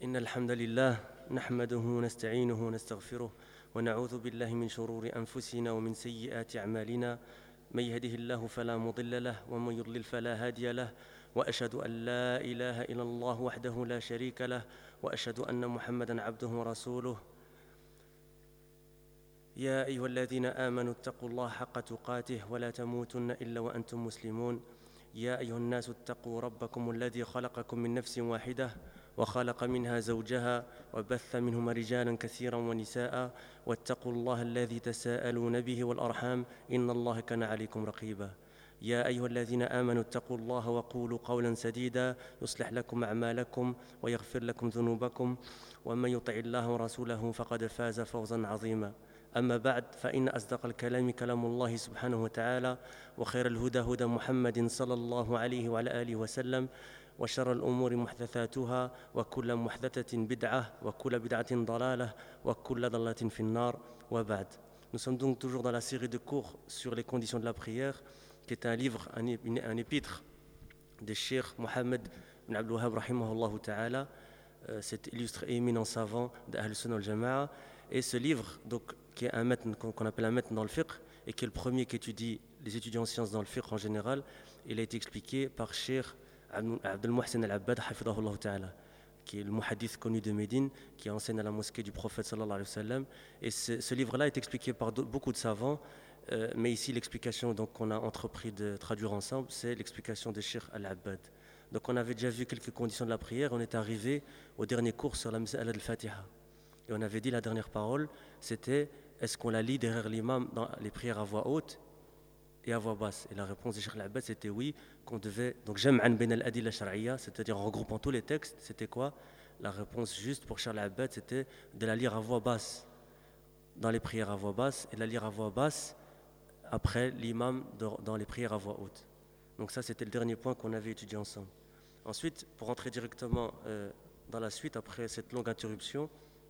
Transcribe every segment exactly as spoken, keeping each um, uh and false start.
إن الحمد لله نحمده ونستعينه ونستغفره ونعوذ بالله من شرور أنفسنا ومن سيئات أعمالنا من يهده الله فلا مضل له ومن يضلل فلا هادي له وأشهد أن لا إله إلا الله وحده لا شريك له وأشهد أن محمدًا عبده ورسوله يا أيها الذين آمنوا اتقوا الله حق تقاته ولا تموتن إلا وأنتم مسلمون يا أيها الناس اتقوا ربكم الذي خلقكم من نفس واحدة وخلق منها زوجها وبث منهما رجالا كثيرا ونساء واتقوا الله الذي تساءلون به والأرحام إن الله كان عليكم رقيبا يا أيها الذين آمنوا اتقوا الله وقولوا قولا سديدا يصلح لكم أعمالكم ويغفر لكم ذنوبكم ومن يطع الله ورسوله فقد فاز فوزا عظيما أما بعد فإن أصدق الكلام كلام الله سبحانه وتعالى وخير الهدى هدى محمد صلى الله عليه وعلى آله وسلم وشر الأمور محدثاتها وكل محدثة بدعة وكل بدعة ضلالة وكل ضلالة في النار وبعد. Nous sommes donc toujours dans la série de cours sur les conditions de la prière, qui est un livre, un, un épître de Cheikh Mohammed bin Abdul Wahhab rahimahullah ta'ala, euh, cet illustre et éminent savant d'Ahl Sunnah wal Jama'a. Et ce livre, donc, qui est un maître qu'on appelle un maître dans le fiqh, et qui est le premier qu'étudient les étudiants en sciences dans le fiqh en général, il a été expliqué par Cheikh Abdel Mohsen Al-Abbad, hafidahullah ta'ala, qui est le muhadith connu de Médine, qui enseigne à la mosquée du prophète sallallahu alayhi wa sallam. Et ce, ce livre-là est expliqué par beaucoup de savants, euh, mais ici l'explication donc, qu'on a entrepris de traduire ensemble, c'est l'explication de Cheikh Al-Abbad. Donc on avait déjà vu quelques conditions de la prière, on est arrivé au dernier cours sur la Mas'ala al-Fatiha. Et on avait dit la dernière parole, c'était est-ce qu'on la lit derrière l'imam dans les prières à voix haute et à voix basse? Et la réponse de Cheikh Al-Abbad, c'était oui, qu'on devait, donc jam'an bin al-adilla shar'iyya, c'est-à-dire en regroupant tous les textes, c'était quoi? La réponse juste pour Cheikh Al-Abbad, c'était de la lire à voix basse dans les prières à voix basse et de la lire à voix basse après l'imam dans les prières à voix haute. Donc ça, c'était le dernier point qu'on avait étudié ensemble. Ensuite, pour entrer directement euh, dans la suite, après cette longue interruption,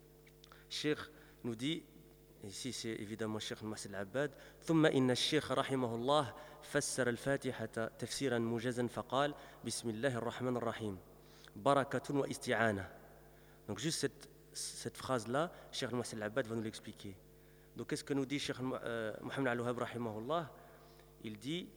Cheikh nous dit, ici c'est évidemment Cheikh Mohsen Al-Abbad, ثم إن الشيخ رحمه الله فسر الفاتحة تفسيرا موجزا فقال بسم الله الرحمن الرحيم بركة واستعانة. Donc juste cette, cette phrase-là, Cheikh Mohsen Al-Abbad va nous l'expliquer. Donc qu'est-ce que nous dit Cheikh euh, Mohammed Al-Wahhab rahimahullah? Il dit,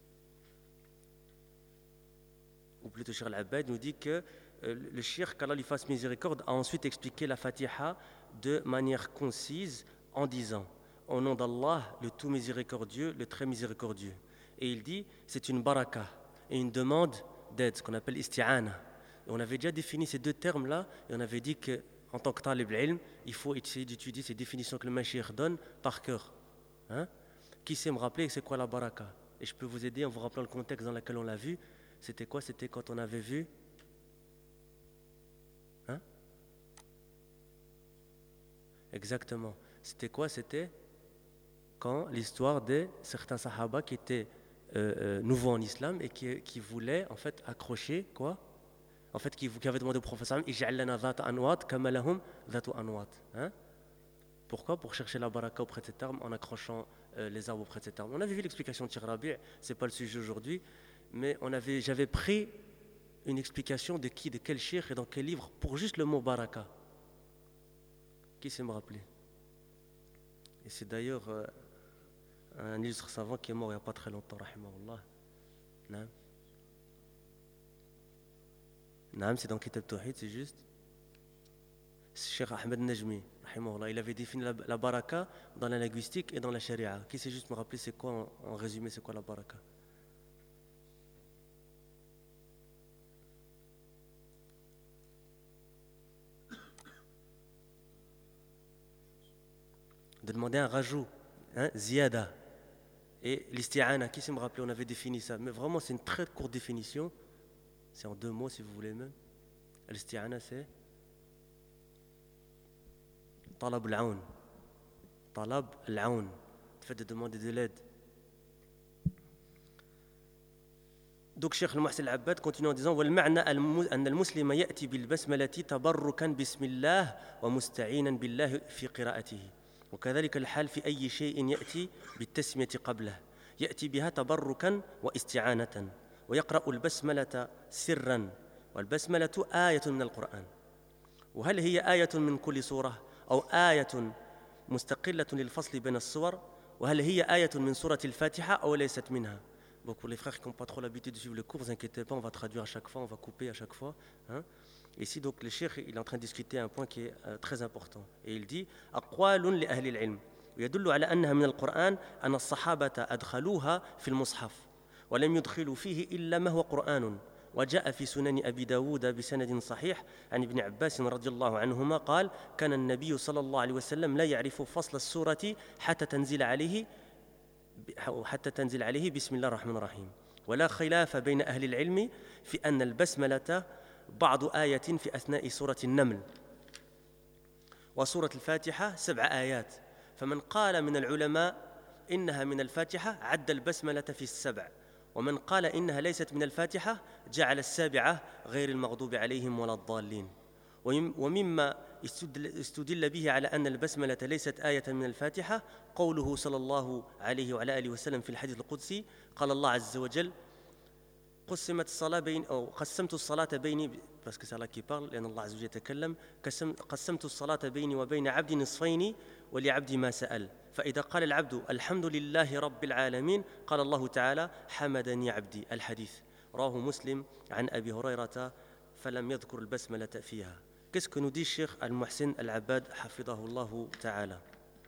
ou plutôt Cheikh Al-Abbad nous dit que euh, le Cheikh, qu'Allah lui fasse miséricorde, a ensuite expliqué la Fatiha de manière concise en disant au nom d'Allah, le tout miséricordieux, le très miséricordieux. Et il dit c'est une baraka et une demande d'aide, ce qu'on appelle isti'ana. Et on avait déjà défini ces deux termes-là et on avait dit qu'en tant que talib al-ilm, il faut essayer d'étudier ces définitions que le Mashiach donne par cœur. Hein? Qui sait me rappeler c'est quoi la baraka? Et je peux vous aider en vous rappelant le contexte dans lequel on l'a vu. C'était quoi? C'était quand on avait vu hein? Exactement. C'était quoi? C'était quand l'histoire de certains sahaba qui étaient euh, euh, nouveaux en islam et qui, qui voulaient en fait accrocher quoi? En fait, qui, qui avaient demandé au prophète Ij'al lana dhata anwat kama lahum dhatu anwat. Hein? Pourquoi? Pour chercher la baraka auprès de cette arme en accrochant euh, les arbres auprès de cette arme. On avait vu l'explication de Cheikh Rabi', c'est pas le sujet aujourd'hui, mais on avait, j'avais pris une explication de qui, de quel cheikh et dans quel livre pour juste le mot baraka. Qui sait me rappeler? Et c'est d'ailleurs euh, un illustre savant qui est mort il n'y a pas très longtemps, rahimahullah. Naam. Naam, c'est dans Kitab Tawhid, c'est juste. C'est Cheikh Ahmed Najmi, rahimahullah. Il avait défini la, la baraka dans la linguistique et dans la sharia. Qui sait juste me rappeler c'est quoi, en, en résumé, c'est quoi la baraka? De demander un rajout, hein, ziyada. Et l'isti'ana, qui sait me rappeler, on avait défini ça. Mais vraiment, c'est une très courte définition. C'est en deux mots, si vous voulez même. L'isti'ana, c'est talab al-aoun. Talab al-aoun. Le fait de demander de l'aide. Donc, Cheikh Mohsen Al-Abbad continue en disant وَالْمَعْنَى أَنَّ الْمُسْلِمَ يَأْتِي بِالْبَسْمَلَةِ تَبَرُّكًا بِسْمِ اللَّهِ وَمُسْتَعِينًا بِاللَّهِ في قراءته. وكذلك الحال في أي شيء يأتي بالتسمية قبله يأتي بها تبركا واستعانة ويقرأ البسملة سرا والبسملة آية من القرآن وهل هي آية من كل سورة أو آية مستقلة للفصل بين السور وهل هي آية من سورة الفاتحة أو ليست منها. Bon, pour les frères qui n'ont pas trop l'habitude de suivre le cours, ne vous inquiétez pas, on va traduire à chaque fois, on va couper à chaque fois. Hein. Ici, donc, le cheikh, il est en train de discuter un point qui est euh, très important. Et il dit أقوال لأهل العلم ويدل على أنها من القرآن أن الصحابة أدخلوها في المصحف ولم يدخلوا فيه إلا ما هو قرآن. وجاء في سنن أبي داود بسند صحيح عن ابن عباس رضي الله عنهما قال كان النبي صلى الله عليه وسلم لا يعرف فصل السورة حتى تنزل عليه حتى تنزل عليه بسم الله الرحمن الرحيم. ولا خلاف بين أهل العلم في أن البسملة بعض آية في أثناء سورة النمل وسورة الفاتحة سبع آيات. فمن قال من العلماء إنها من الفاتحة عد البسملة في السبع ومن قال إنها ليست من الفاتحة جعل السابعة غير المغضوب عليهم ولا الضالين. ومما استدل به على أن البسملة ليست آية من الفاتحة قوله صلى الله عليه وعلى آله وسلم في الحديث القدسي قال الله عز وجل قسمت الصلاة بين أو قسمت الصلاة بيني parce que c'est Allah qui parle لأن الله عز وجل يتكلم قسمت الصلاة بيني وبين عبدي نصفين ولعبدي ما سأل فإذا قال العبد الحمد لله رب العالمين قال الله تعالى حمدني عبدي. الحديث رواه مسلم عن أبي هريرة فلم يذكر البسملة فيها. Qu'est-ce que nous dit Cheikh Al-Muhsin Al-Abbad hafidahullahu ta'ala?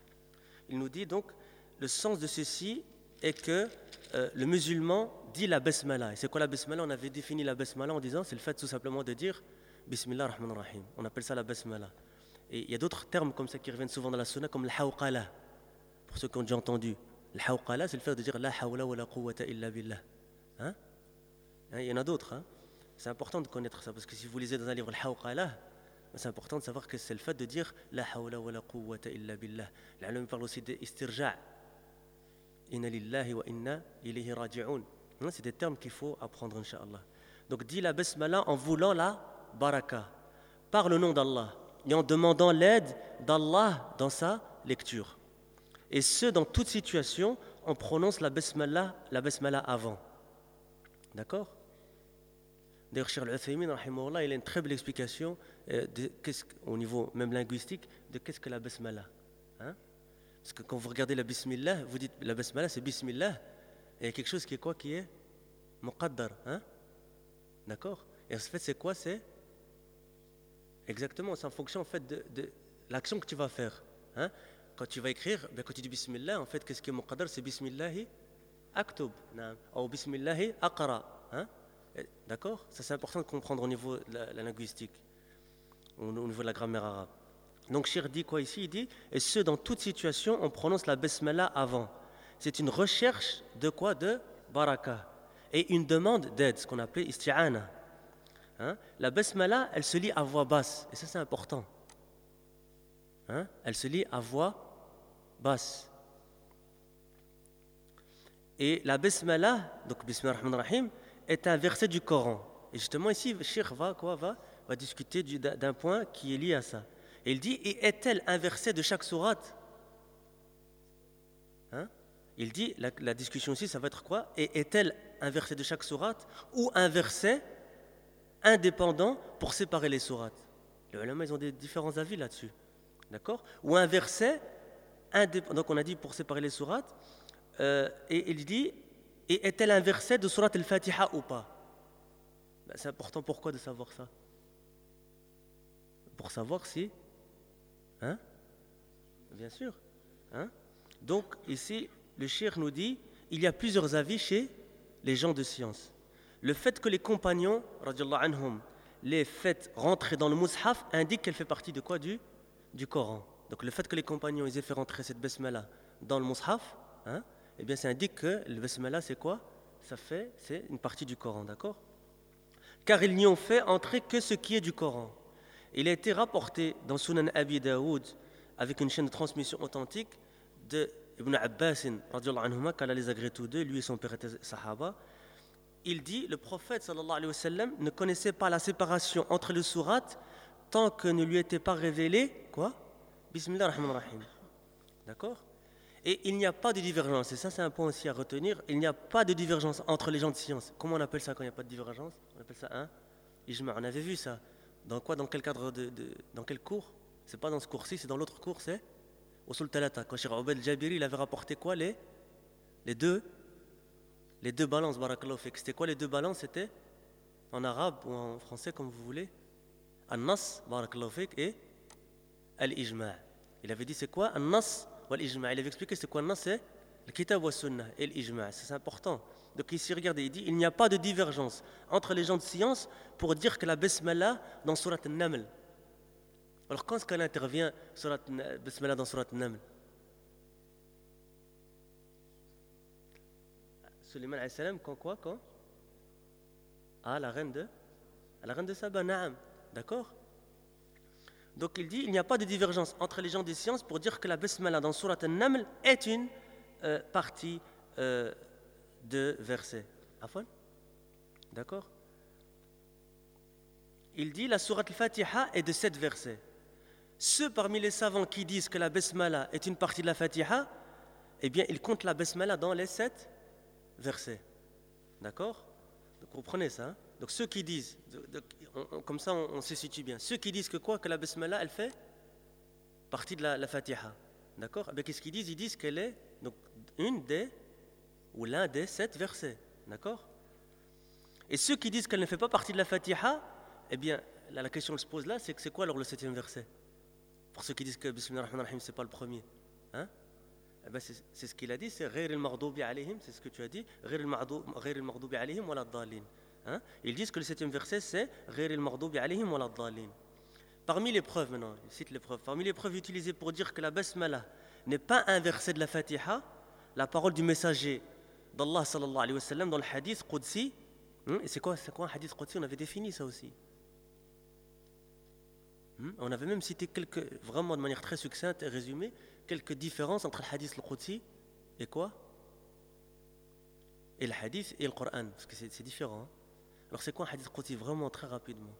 Il nous dit donc le sens de ceci est que euh, le musulman dit la basmala. Et c'est quoi la basmala? On avait défini la basmala en disant c'est le fait tout simplement de dire Bismillah ar-Rahman ar-Rahim. On appelle ça la basmala. Et il y a d'autres termes comme ça qui reviennent souvent dans la sunna comme le hawqala. Pour ceux qui ont déjà entendu, le hawqala c'est le fait de dire la hawla wa la quwwata illa billah. Hein? Il y en a d'autres. Hein? C'est important de connaître ça parce que si vous lisez dans un livre le hawqala, c'est important de savoir que c'est le fait de dire la hawla wa la quwwata illa billah. L'Alam parle aussi d'istirja'. Inna lillahi wa inna ilayhi raji'un. C'est des termes qu'il faut apprendre, Inch'Allah. Donc, dis la basmala en voulant la baraka, par le nom d'Allah, et en demandant l'aide d'Allah dans sa lecture. Et ce, dans toute situation, on prononce la basmala, la basmala avant. D'accord? D'ailleurs, Cheikh Al-Uthaymin, rahimahullah, il a une très belle explication euh, de, au niveau même linguistique de qu'est-ce que la basmala. Hein? Parce que quand vous regardez la bismillah, vous dites la basmala c'est bismillah. Et il y a quelque chose qui est quoi? Qui est muqaddar. Hein? D'accord? Et en fait, c'est quoi? C'est exactement, c'est en fonction en fait, de, de l'action que tu vas faire. Hein? Quand tu vas écrire, bien, quand tu dis bismillah, en fait, qu'est-ce qui est muqaddar? C'est bismillahi aktub. Ou bismillahi aqra. Hein? D'accord? Ça, c'est important de comprendre au niveau de la, la linguistique, au niveau de la grammaire arabe. Donc, Cheikh dit quoi ici? Il dit, et ce, dans toute situation, on prononce la basmala avant. C'est une recherche de quoi? De baraka. Et une demande d'aide, ce qu'on appelait isti'ana. Hein? La basmala, elle se lit à voix basse. Et ça, c'est important. Hein? Elle se lit à voix basse. Et la basmala, donc Bismillah ar-Rahman ar-Rahim, est un verset du Coran. Et justement ici, le Cheikh va, quoi, va, va discuter du, d'un point qui est lié à ça. Et il dit, et est-elle un verset de chaque sourate? Hein? Il dit, la, la discussion ici, ça va être quoi? Et est-elle un verset de chaque sourate ou un verset indépendant pour séparer les sourates? Les ulama, ils ont des différents avis là-dessus. D'accord? Ou un verset indépendant, donc on a dit pour séparer les sourates, euh, et il dit, et est-elle un verset de Surat al-Fatiha ou pas? Ben, c'est important, pourquoi de savoir ça? Pour savoir si... Hein? Bien sûr. Hein? Donc, ici, le cheikh nous dit, il y a plusieurs avis chez les gens de science. Le fait que les compagnons, radiallahu anhum, les fait rentrer dans le mushaf indique qu'elle fait partie de quoi? Du, du Coran. Donc, le fait que les compagnons ils aient fait rentrer cette basmala dans le mushaf, hein? Eh bien, ça indique que le basmala, c'est quoi? Ça fait, c'est une partie du Coran, d'accord? Car ils n'y ont fait entrer que ce qui est du Coran. Il a été rapporté dans Sunan Abi Daoud, avec une chaîne de transmission authentique, de Ibn Abbas, radiallahu anhuma, qu'Allah les agrée tous deux, lui et son père étaient sahaba. Il dit, le prophète, sallallahu alayhi wa sallam, ne connaissait pas la séparation entre les sourates tant que ne lui était pas révélé, quoi? Bismillah ar-Rahman ar-Rahim. D'accord? Et il n'y a pas de divergence, et ça c'est un point aussi à retenir, il n'y a pas de divergence entre les gens de science. Comment on appelle ça quand il n'y a pas de divergence? On appelle ça un ijma, on avait vu ça. Dans quoi? Dans quel cadre de, de, dans quel cours? C'est pas dans ce cours-ci, c'est dans l'autre cours, c'est Usul Talata. Quand Cheikh Obaid al-Jabiri, il avait rapporté quoi? Les, les deux les deux balances, barakallahu fik. C'était quoi les deux balances? C'était en arabe ou en français, comme vous voulez. An-Nas, barakallahu fik, et Al-Ijma'. Il avait dit c'est quoi An-Nas ou Al-Ijma'. Il avait expliqué c'est quoi An-Nas, c'est le Kitab wa Sunnah et l'Ijma'. C'est important. Donc ici, regardez, il dit il n'y a pas de divergence entre les gens de science pour dire que la Bismillah dans Surat An-Naml. Alors quand est-ce qu'elle intervient, Surat Bismillah dans Surat An-Naml? Sulayman alayhi salam, quand quoi quand Ah, la reine de La reine de Saba, na'am. D'accord? Donc il dit il n'y a pas de divergence entre les gens des sciences pour dire que la Bismillah dans Surat An-Naml est une euh, partie euh, de versets. Afwan? D'accord? Il dit la Surat Al-Fatiha est de sept versets. Ceux parmi les savants qui disent que la Bismillah est une partie de la Fatiha, eh bien ils comptent la Bismillah dans les sept versets. D'accord? Donc vous prenez ça. Hein? Donc ceux qui disent, de, de, on, on, comme ça on, on se situe bien, ceux qui disent que quoi? Que la Bismillah elle fait partie de la, la Fatiha. D'accord? Eh bien qu'est-ce qu'ils disent? Ils disent qu'elle est donc, une des ou l'un des sept versets. D'accord? Et ceux qui disent qu'elle ne fait pas partie de la Fatiha, eh bien la, la question que se pose là, c'est que c'est quoi alors le septième verset? Pour ceux qui disent que Bismillah ar-Rahman ar-Rahim c'est pas le premier. Hein? Eh ben c'est, c'est ce qu'il a dit, c'est غير المغضوب عليهم, c'est ce que tu as dit, غير المغضوب غير المغضوب عليهم ولا الضالين. Hein? Ils disent que le septième verset c'est غير المغضوب عليهم ولا الضالين. Parmi les preuves maintenant, il cite les preuves. Parmi les preuves utilisées pour dire que la basmala n'est pas un verset de la Fatiha, la parole du messager d'Allah sallallahu alayhi wa sallam dans le hadith Qudsi. Hein? Et c'est quoi, c'est quoi un hadith Qudsi? On avait défini ça aussi. Hein? On avait même cité quelques, vraiment de manière très succincte et résumée, quelques différences entre le hadith al-Qudsi et quoi? Et le hadith et le Coran, parce que c'est, c'est différent. Hein? Alors c'est quoi un hadith Qudsi? Vraiment très rapidement.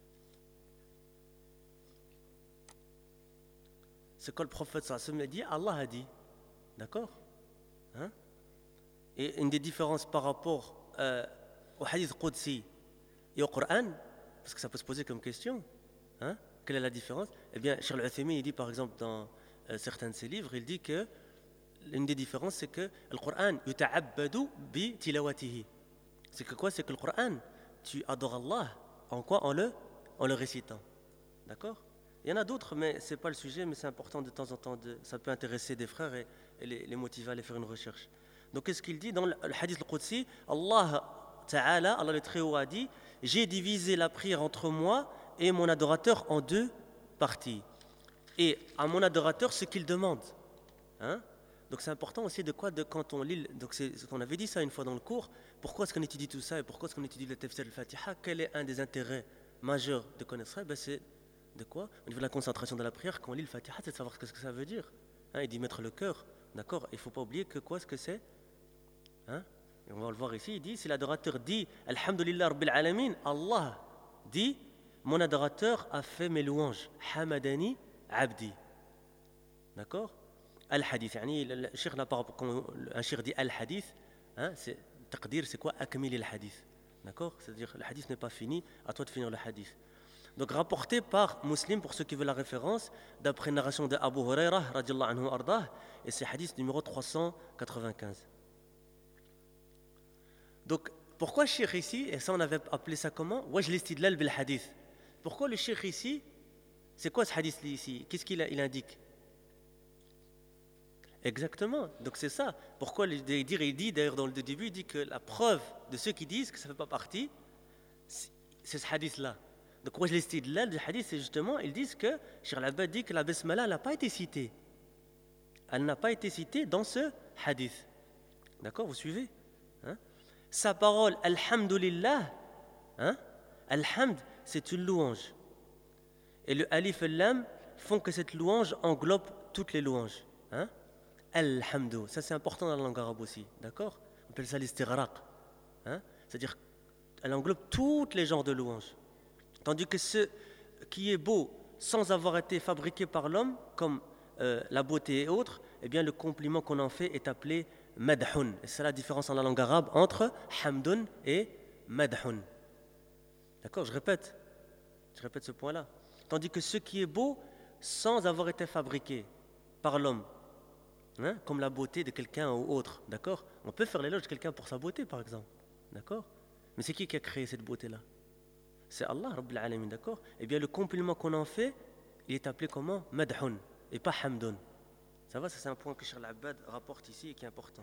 C'est quand le prophète sallallahu alayhi wa sallam a dit, Allah a dit. D'accord? Hein? Et une des différences par rapport euh, au hadith Qudsi et au Coran, parce que ça peut se poser comme question, hein? Quelle est la différence? Eh bien, Cheikh Al-Uthaymin, il dit par exemple dans euh, certains de ses livres, il dit que l'une des différences, c'est que le Coran, yuta'abbadu bi tilawatihi. C'est que quoi? C'est que le Coran, tu adores Allah, en quoi? En le, en le récitant. D'accord? Il y en a d'autres, mais ce n'est pas le sujet, mais c'est important de temps en temps, de, ça peut intéresser des frères et, et les, les motiver à aller faire une recherche. Donc qu'est-ce qu'il dit? Dans le, le hadith al-Qudsi, Allah Ta'ala, Allah le Très-Haut a dit, j'ai divisé la prière entre moi et mon adorateur en deux parties. Et à mon adorateur, ce qu'il demande. Hein? Donc c'est important aussi de quoi de, quand on lit, donc c'est, on avait dit ça une fois dans le cours, pourquoi est-ce qu'on étudie tout ça et pourquoi est-ce qu'on étudie le tafsir al-Fatiha? Quel est un des intérêts majeurs de connaître ça? Ben c'est de quoi? Au niveau de la concentration de la prière, quand on lit le Fatiha, c'est de savoir ce que ça veut dire. Hein? Et d'y mettre le cœur. D'accord? Il ne faut pas oublier que quoi, ce que c'est? Hein? Et on va le voir ici, il dit, si l'adorateur dit « Alhamdulillah Rabbil Alamin », Allah dit « Mon adorateur a fait mes louanges. Hamadani Abdi ». D'accord? Al-Hadith, yani, le cheikh n'a pas, quand un cheikh dit Al-Hadith, hein, c'est, taqdir, c'est quoi? Akmil al-Hadith. D'accord? C'est-à-dire, le hadith n'est pas fini, à toi de finir le hadith. Donc, rapporté par Muslim, pour ceux qui veulent la référence, d'après une narration de Abu Hurairah, radiallahu anhu ardah, et c'est hadith numéro trois cent quatre-vingt-quinze. Donc, pourquoi le cheikh ici, et ça on avait appelé ça comment? Wajh l'istidlal bil hadith. Pourquoi le cheikh ici, c'est quoi ce hadith ici? Qu'est-ce qu'il il indique? Exactement, donc c'est ça. Pourquoi il dit, il dit d'ailleurs dans le début, il dit que la preuve de ceux qui disent que ça ne fait pas partie, c'est ce hadith-là. Donc, Wajh l'istidlal du hadith, c'est justement, ils disent que Cheikh Al-Abbad dit que la Bismillah n'a pas été citée. Elle n'a pas été citée dans ce hadith. D'accord, vous suivez? Hein? Sa parole, Alhamdulillah, hein? Alhamd, c'est une louange. Et le alif et lam font que cette louange englobe toutes les louanges. Hein? Alhamdou, ça c'est important dans la langue arabe aussi. D'accord? On appelle ça l'istighraq. Hein? C'est-à-dire qu'elle englobe tous les genres de louanges. Tandis que ce qui est beau sans avoir été fabriqué par l'homme, comme euh, la beauté et autres, eh bien le compliment qu'on en fait est appelé madhun. Et c'est la différence en la langue arabe entre hamdun et madhun. D'accord, je répète. Je répète ce point-là. Tandis que ce qui est beau, sans avoir été fabriqué par l'homme, hein, comme la beauté de quelqu'un ou autre, d'accord? On peut faire l'éloge de quelqu'un pour sa beauté, par exemple, d'accord? Mais c'est qui qui a créé cette beauté-là? C'est Allah, Rabbil Alamin, d'accord? Eh bien, le compliment qu'on en fait, il est appelé comment? Madhoun, et pas hamdoun. Ça va, ça c'est un point que Cheikh Al-Abbad rapporte ici et qui est important.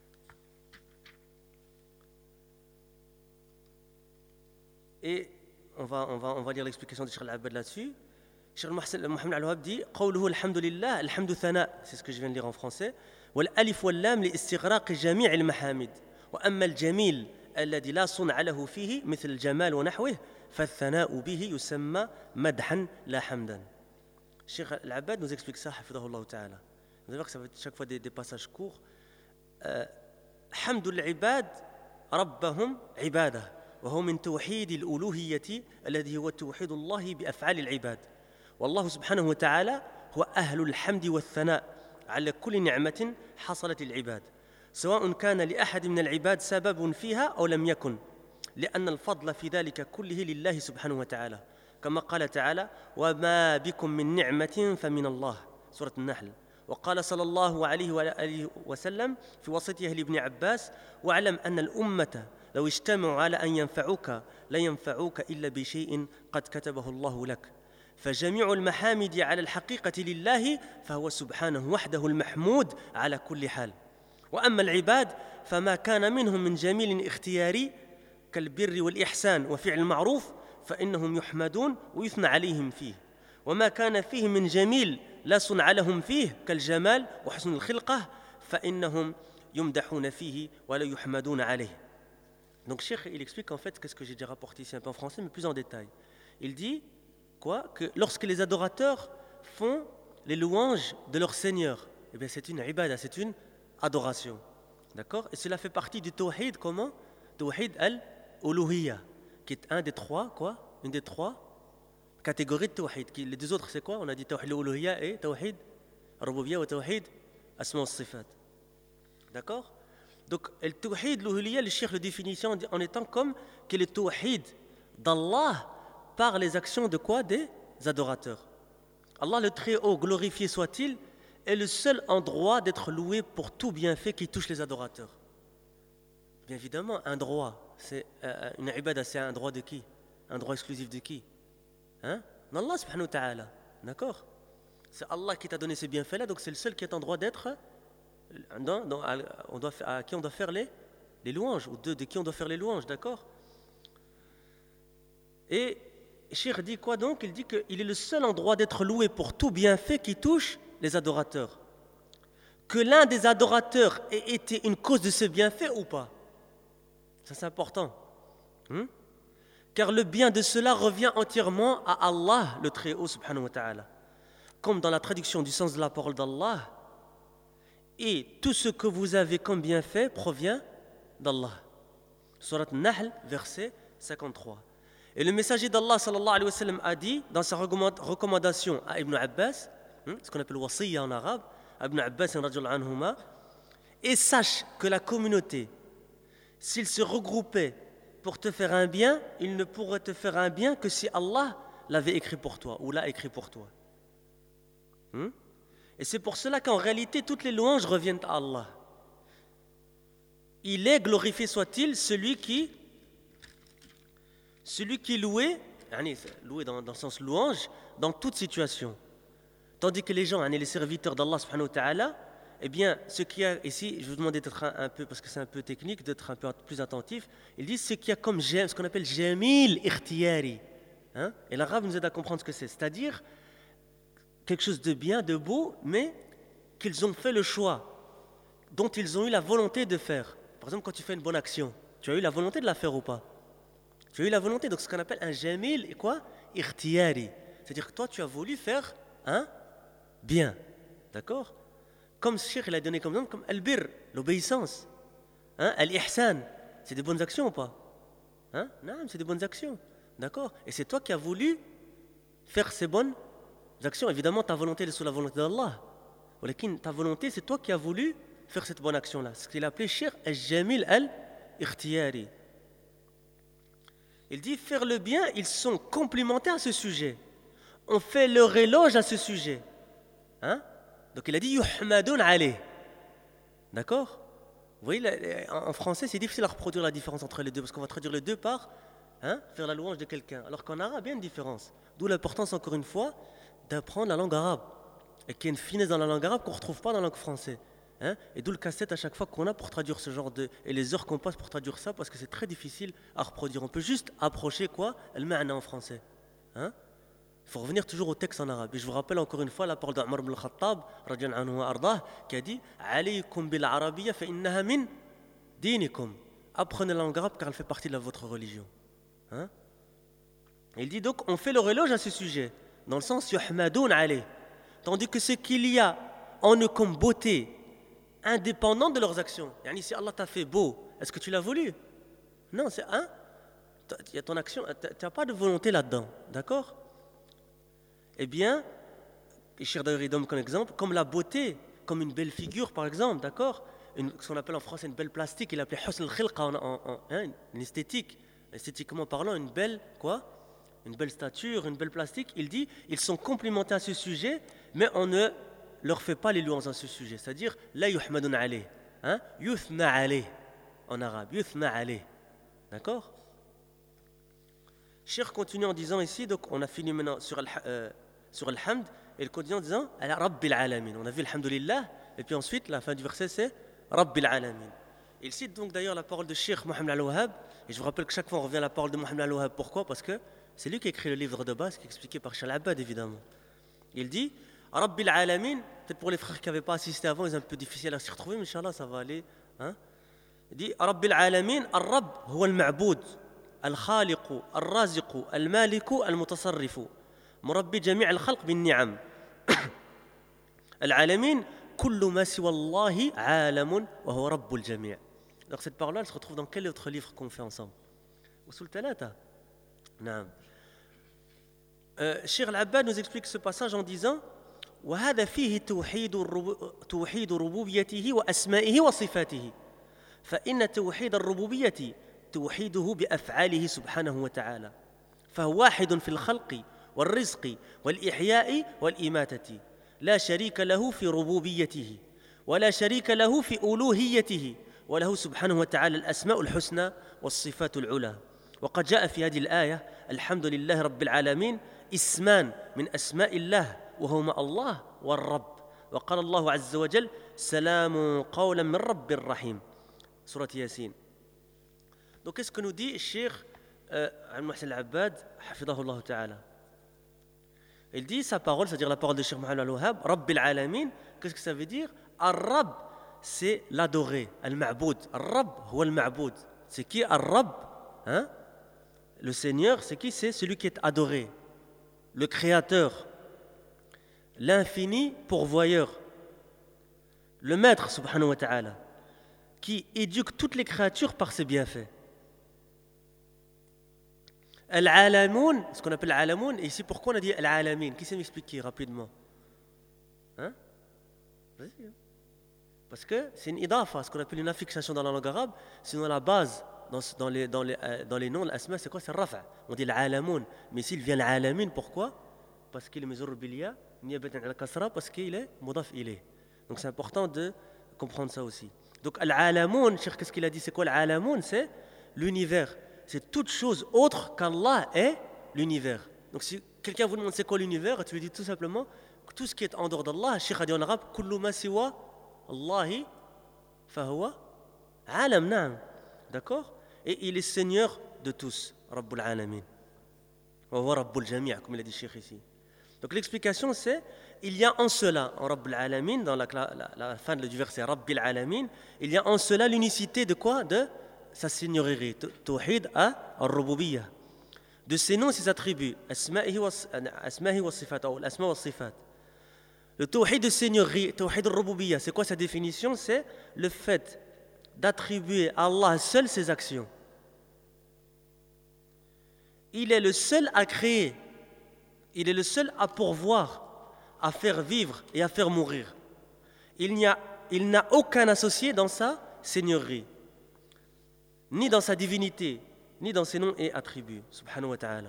Et on va, on va, on va lire l'explication de Cheikh Al-Abbad là-dessus. Cheikh Mohamed Al-Wahhab dit قوله الحمد لله الحمد ثناء, c'est ce que je viens de lire en français. والألف واللام لاستغراق جميع المحامد وأما الجميل الذي لا صنع له فيه مثل الجمال ونحوه فالثناء به يسمى مدحا لا حمدا. Cheikh Al-Abbad nous explique ça, hafidahullah ta'ala. Vous allez voir que ça va être chaque fois des, des passages courts. حمد العباد ربهم عباده وهو من توحيد الألوهية الذي هو توحيد الله بأفعال العباد. والله سبحانه وتعالى هو أهل الحمد والثناء على كل نعمة حصلت للعباد سواء كان لأحد من العباد سبب فيها أو لم يكن لأن الفضل في ذلك كله لله سبحانه وتعالى كما قال تعالى وما بكم من نعمة فمن الله سورة النحل. وقال صلى الله عليه وآله وسلم في وصيته لابن عباس واعلم أن الأمة لو اجتمعوا على أن ينفعوك لا ينفعوك إلا بشيء قد كتبه الله لك فجميع المحامد على الحقيقة لله فهو سبحانه وحده المحمود على كل حال. وأما العباد فما كان منهم من جميل اختياري كالبر والإحسان وفعل المعروف فإنهم يحمدون ويثنى عليهم فيه وما كان فيه من جميل لا صنع لهم فيه كالجمال وحسن الخلقة فإنهم يمدحون فيه ولا يحمدون عليه. Donc Cheikh, il explique en fait ce que j'ai déjà rapporté ici un peu en français, mais plus en détail. Il dit quoi? Que lorsque les adorateurs font les louanges de leur Seigneur, eh bien c'est une ibada, c'est une adoration. D'accord? Et cela fait partie du tawhid, comment? Tawhid al-uluhiyya, qui est un des trois, quoi? Une des trois catégories de tawhid. Les deux autres, c'est quoi? On a dit tawhid al-uluhiyya et tawhid al-rububiyya ou tawhid asma wa sifat. D'accord? Donc, le tawhid al-uluhiyya, le cheikh le définit en étant comme que le tawhid d'Allah par les actions de quoi? Des adorateurs. Allah le Très-Haut, glorifié soit-il, est le seul endroit d'être loué pour tout bienfait qui touche les adorateurs. Bien évidemment, un droit, c'est euh, une ibada, c'est un droit de qui? Un droit exclusif de qui? Hein? D'Allah subhanahu wa ta'ala. D'accord? C'est Allah qui t'a donné ces bienfaits-là, donc c'est le seul qui est en droit d'être, dans, dans, à, on doit, à qui on doit faire les, les louanges, ou de, de qui on doit faire les louanges, d'accord? Et Cheikh dit quoi donc? Il dit qu'il est le seul endroit d'être loué pour tout bienfait qui touche les adorateurs. Que l'un des adorateurs ait été une cause de ce bienfait ou pas, ça c'est important. Hmm? Car le bien de cela revient entièrement à Allah, le Très-Haut subhanahu wa ta'ala. Comme dans la traduction du sens de la parole d'Allah, et tout ce que vous avez comme bienfait provient d'Allah. Surat Nahl, verset cinquante-trois. Et le messager d'Allah sallallahu alayhi wa sallam a dit dans sa recommandation à Ibn Abbas, ce qu'on appelle wasiyya en arabe, Ibn Abbas radhiyallahu anhuma, et sache que la communauté, s'ils se regroupaient pour te faire un bien, ils ne pourraient te faire un bien que si Allah l'avait écrit pour toi ou l'a écrit pour toi. Hmm? Et c'est pour cela qu'en réalité, toutes les louanges reviennent à Allah. Il est glorifié soit-il celui qui celui qui est loué, loué dans, dans le sens louange, dans toute situation. Tandis que les gens, les serviteurs d'Allah subhanahu wa ta'ala, eh bien, ce qu'il y a ici, je vous demande d'être un, un peu, parce que c'est un peu technique, d'être un peu plus attentif, ils disent ce qu'il y a comme ce qu'on appelle jamil ikhtiyari. Hein? Et l'arabe nous aide à comprendre ce que c'est, c'est-à-dire quelque chose de bien, de beau, mais qu'ils ont fait le choix, dont ils ont eu la volonté de faire. Par exemple, quand tu fais une bonne action, tu as eu la volonté de la faire ou pas? Tu as eu la volonté, donc ce qu'on appelle un jamil et quoi? Ikhtiyari. C'est-à-dire que toi, tu as voulu faire un bien. D'accord? Comme ce cheikh, il a donné comme nom, comme al-bir, l'obéissance. Hein? Al-ihsan, c'est des bonnes actions ou pas? Hein? Non, c'est des bonnes actions. D'accord? Et c'est toi qui as voulu faire ces bonnes actions. Évidemment, ta volonté est sous la volonté d'Allah. Mais ta volonté, c'est toi qui as voulu faire cette bonne action-là. C'est ce qu'il a appelé cheikh al-jamil al-ikhtiyari. Il dit faire le bien, ils sont complémentaires à ce sujet. On fait leur éloge à ce sujet. Hein? Donc il a dit yuhmadun alayh. D'accord? Vous voyez, en français, c'est difficile à reproduire la différence entre les deux, parce qu'on va traduire les deux par hein, faire la louange de quelqu'un. Alors qu'en arabe, il y a une différence. D'où l'importance, encore une fois, d'apprendre la langue arabe. Et qu'il y a une finesse dans la langue arabe qu'on ne retrouve pas dans la langue française. Hein? Et d'où le casse-tête à chaque fois qu'on a pour traduire ce genre de... Et les heures qu'on passe pour traduire ça, parce que c'est très difficile à reproduire. On peut juste approcher quoi? Le ma'na en français. Hein? Il faut revenir toujours au texte en arabe. Et je vous rappelle encore une fois la parole d'Omar ibn al-Khattab, radiyallahu anhu wa ardah, qui a dit « Alaykum bil arabiyya fa innaha min dinikum » Apprenez la langue arabe car elle fait partie de votre religion. Hein? Il dit donc, on fait leur éloge à ce sujet, dans le sens « yuhmadoun alayh » Tandis que ce qu'il y a en eux comme beauté, indépendante de leurs actions. Yani, si Allah t'a fait beau, est-ce que tu l'as voulu? Non, c'est un. Il y a ton action, tu n'as pas de volonté là-dedans. D'accord? Eh bien, Cheikh d'ailleurs il donne comme exemple, comme la beauté, comme une belle figure par exemple, d'accord? Une, ce qu'on appelle en français une belle plastique, il appelait husn al-khilqa, en, en, en, hein, une esthétique, esthétiquement parlant, une belle, quoi? Une belle stature, une belle plastique. Il dit, ils sont complémentaires à ce sujet, mais on ne leur fait pas les louanges à ce sujet. C'est-à-dire, la yuhmadun alayh, hein? Yuthna alayh, en arabe, yuthna alayh. D'accord? Cheikh continue en disant ici, donc on a fini maintenant sur al euh, sur Al-Hamd, et il continue en disant Rabbil Alamin. On a vu Alhamdulillah, et puis ensuite, la fin du verset, c'est Rabbil Alamin. Il cite donc d'ailleurs la parole de Cheikh Mohammed Al-Wahhab, et je vous rappelle que chaque fois on revient à la parole de Mohammed Al-Wahhab. Pourquoi? Parce que c'est lui qui a écrit le livre de base, qui est expliqué par Cheikh Al-Abbad, évidemment. Il dit Rabbil Alamin, peut-être pour les frères qui n'avaient pas assisté avant, c'est un peu difficile à s'y retrouver, mais Inch'Allah, ça va aller. Hein? Il dit Rabbil Alamin, Ar-Rabb, huwa al-Ma'boud, Al-Khaliqu, Al-Raziqu, Al-Maliku, Al-Mutasarrifu. مربي جميع الخلق بالنعم العالمين كل ما سوى الله عالم وهو رب الجميع. Donc cette parole-là, elle se retrouve dans quel autre livre qu'on fait ensemble? Usul Thalatha. نعم. Cheikh Al-Abbad nous explique ce passage en disant وهذا فيه توحيد توحيد ربوبيته وأسمائه وصفاته فإن توحيد الربوبية توحيده بأفعاله سبحانه وتعالى فهو واحد في الخلق والرزق والإحياء والإماتة لا شريك له في ربوبيته ولا شريك له في ألوهيته وله سبحانه وتعالى الأسماء الحسنى والصفات العلى وقد جاء في هذه الآية الحمد لله رب العالمين اسمان من أسماء الله وهما الله والرب وقال الله عز وجل سلام قولا من رب الرحيم سورة ياسين. Donc qu'est-ce que nous dit Cheikh Al-Muhsin Al-Abbad حفظه الله تعالى? Il dit sa parole, c'est-à-dire la parole de Cheikh Mohammed Al-Wahhab, Rabbil Alamin, qu'est-ce que ça veut dire? Ar-Rabb, c'est l'adoré, Al-Ma'boud. Ar-Rabb, huwa Al-Ma'boud. C'est qui Ar-Rabb? Hein? Le Seigneur, c'est qui? C'est celui qui est adoré. Le Créateur. L'infini pourvoyeur. Le Maître, subhanahu wa ta'ala, qui éduque toutes les créatures par ses bienfaits. Al-Alamoun, ce qu'on appelle Al-Alamoun, et ici pourquoi on a dit Al-Alamin? Qui sait m'expliquer rapidement? Hein? Vas-y. Parce que c'est une idafa, ce qu'on appelle une affixation dans la langue arabe, sinon la base dans, dans, les, dans, les, dans les noms, l'asma, c'est quoi? C'est Rafa. On dit Al-Alamoun. Mais ici il vient Al-Alamin, pourquoi? Parce qu'il est mezur bilia, niyabatan al-kasra, parce qu'il est mudaf ilayh. Donc c'est important de comprendre ça aussi. Donc Al-Alamoun, Cheikh, qu'est-ce qu'il a dit? C'est quoi Al-Alamoun? C'est l'univers. C'est toute chose autre qu'Allah est l'univers. Donc si quelqu'un vous demande c'est quoi l'univers, tu lui dis tout simplement que tout ce qui est en dehors d'Allah, Cheikh a dit en arabe, kullu ma siwa Allahi fahuwa alam, na'am. D'accord? Et il est Seigneur de tous, Rabbul Alamin. Wa huwa Rabbul Jami', comme il a dit Cheikh ici. Donc l'explication c'est, il y a en cela, en Rabbul Alamin, dans la, la, la fin du verset Rabbil Alamin, il y a en cela l'unicité de quoi? De sa seigneurie, Tawhid al-Rububiyyah. De ses noms et ses attributs, Asma'ihi wa sifat, ou l'Asma wa sifat. Le Tawhid de seigneurie, Tawhid al-Rububiyyah, c'est quoi sa définition? C'est le fait d'attribuer à Allah seul ses actions. Il est le seul à créer, il est le seul à pourvoir, à faire vivre et à faire mourir. Il n'y a, il n'a aucun associé dans sa seigneurie, ni dans sa divinité, ni dans ses noms et attributs, subhanahu wa ta'ala.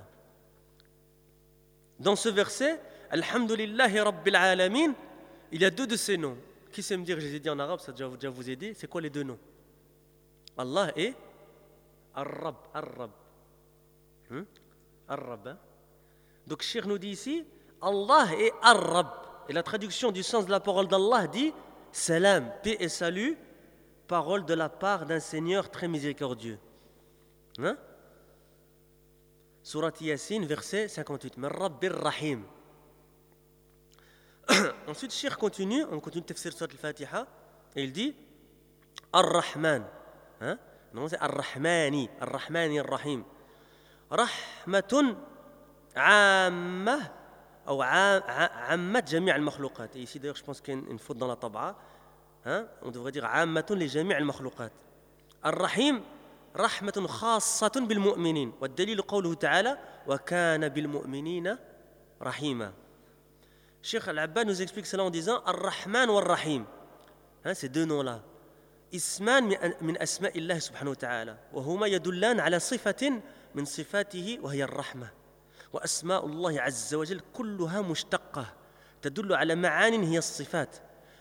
Dans ce verset, Alhamdulillahi Rabbil Alamin, il y a deux de ces noms. Qui sait me dire, je les ai dit en arabe, ça va déjà vous aider. C'est quoi les deux noms? Allah et Ar-Rab. Ar-Rab. Hmm? Ar-Rab. Hein? Donc, Cheikh nous dit ici, Allah et Ar-Rab. Et la traduction du sens de la parole d'Allah dit Salam, paix et salut, parole de la part d'un Seigneur très miséricordieux. Hein? Surat Yasin, verset cinquante-huit. Min Rabbir Rahim. Ensuite, Cheikh continue, on continue de tafsir Surat al-Fatiha, et il dit Ar-Rahman. Hein? Non, c'est Ar-Rahmani. Ar-Rahmani Ar-Rahim. Rahmatun Amma. Ou Ammat Jami' al-Makhlouqat. Et ici d'ailleurs je pense qu'il y a une faute dans la taba'a. Hein? On devrait dire Ammatun li Jami' al-Makhlouqat. Ar-Rahim Rahmatun khassatun bil mu'minin. Wa ad-dalil qawluhu ta'ala wa kana bil mu'minina rahima. Cheikh Al-Abbad nous explique cela en disant Ar-Rahman wa Ar-Rahim. Hein, ces deux noms-là. Isman min asma'illah subhanahu wa ta'ala. Wa huma yadullan ala sifatin min sifatihi wa hiya ar-rahmah. وأسماء الله عز وجل كلها مشتقة تدل على معان هي الصفات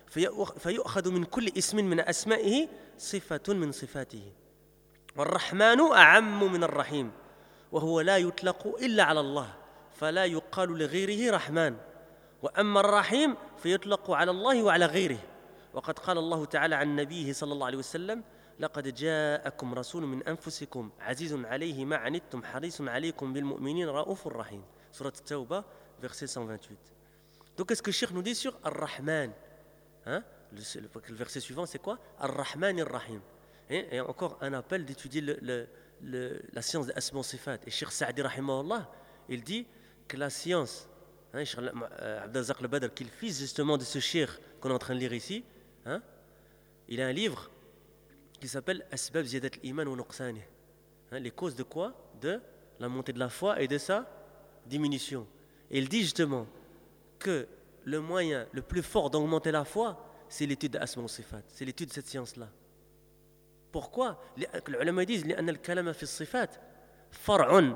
فيؤخذ من كل اسم من أسمائه صفة من صفاته والرحمن أعم من الرحيم وهو لا يطلق إلا على الله فلا يقال لغيره رحمن وأما الرحيم فيطلق على الله وعلى غيره وقد قال الله تعالى عن نبيه صلى الله عليه وسلم لقد جاءكم رسول من أنفسكم عزيز عليه ما عنتم حريص عليكم بالمؤمنين رؤوف رحيم. Surat At-Tawbah, verset cent vingt-huit. Donc, qu'est-ce que Cheikh nous dit sur Ar-Rahman? Hein? le, le, le verset suivant, c'est quoi? Ar-Rahman Ar-Rahim. Et, et encore un appel d'étudier le, le, le, la science des Asma Sifat. Et Cheikh Saadi, rahimahullah, il dit que la science, hein, Cheikh Abdelrazak al-Badr, qui est le fils justement de ce cheikh qu'on est en train de lire ici, hein, il a un livre qui s'appelle Asbab Ziyadat al-Iman wa Nuqsani. Les causes de quoi? De la montée de la foi et de sa diminution. Et il dit justement que le moyen le plus fort d'augmenter la foi, c'est l'étude d'Asma wa Sifat, c'est l'étude de cette science-là. Pourquoi? Les ulama disent لأن الكلام في الصفات فرع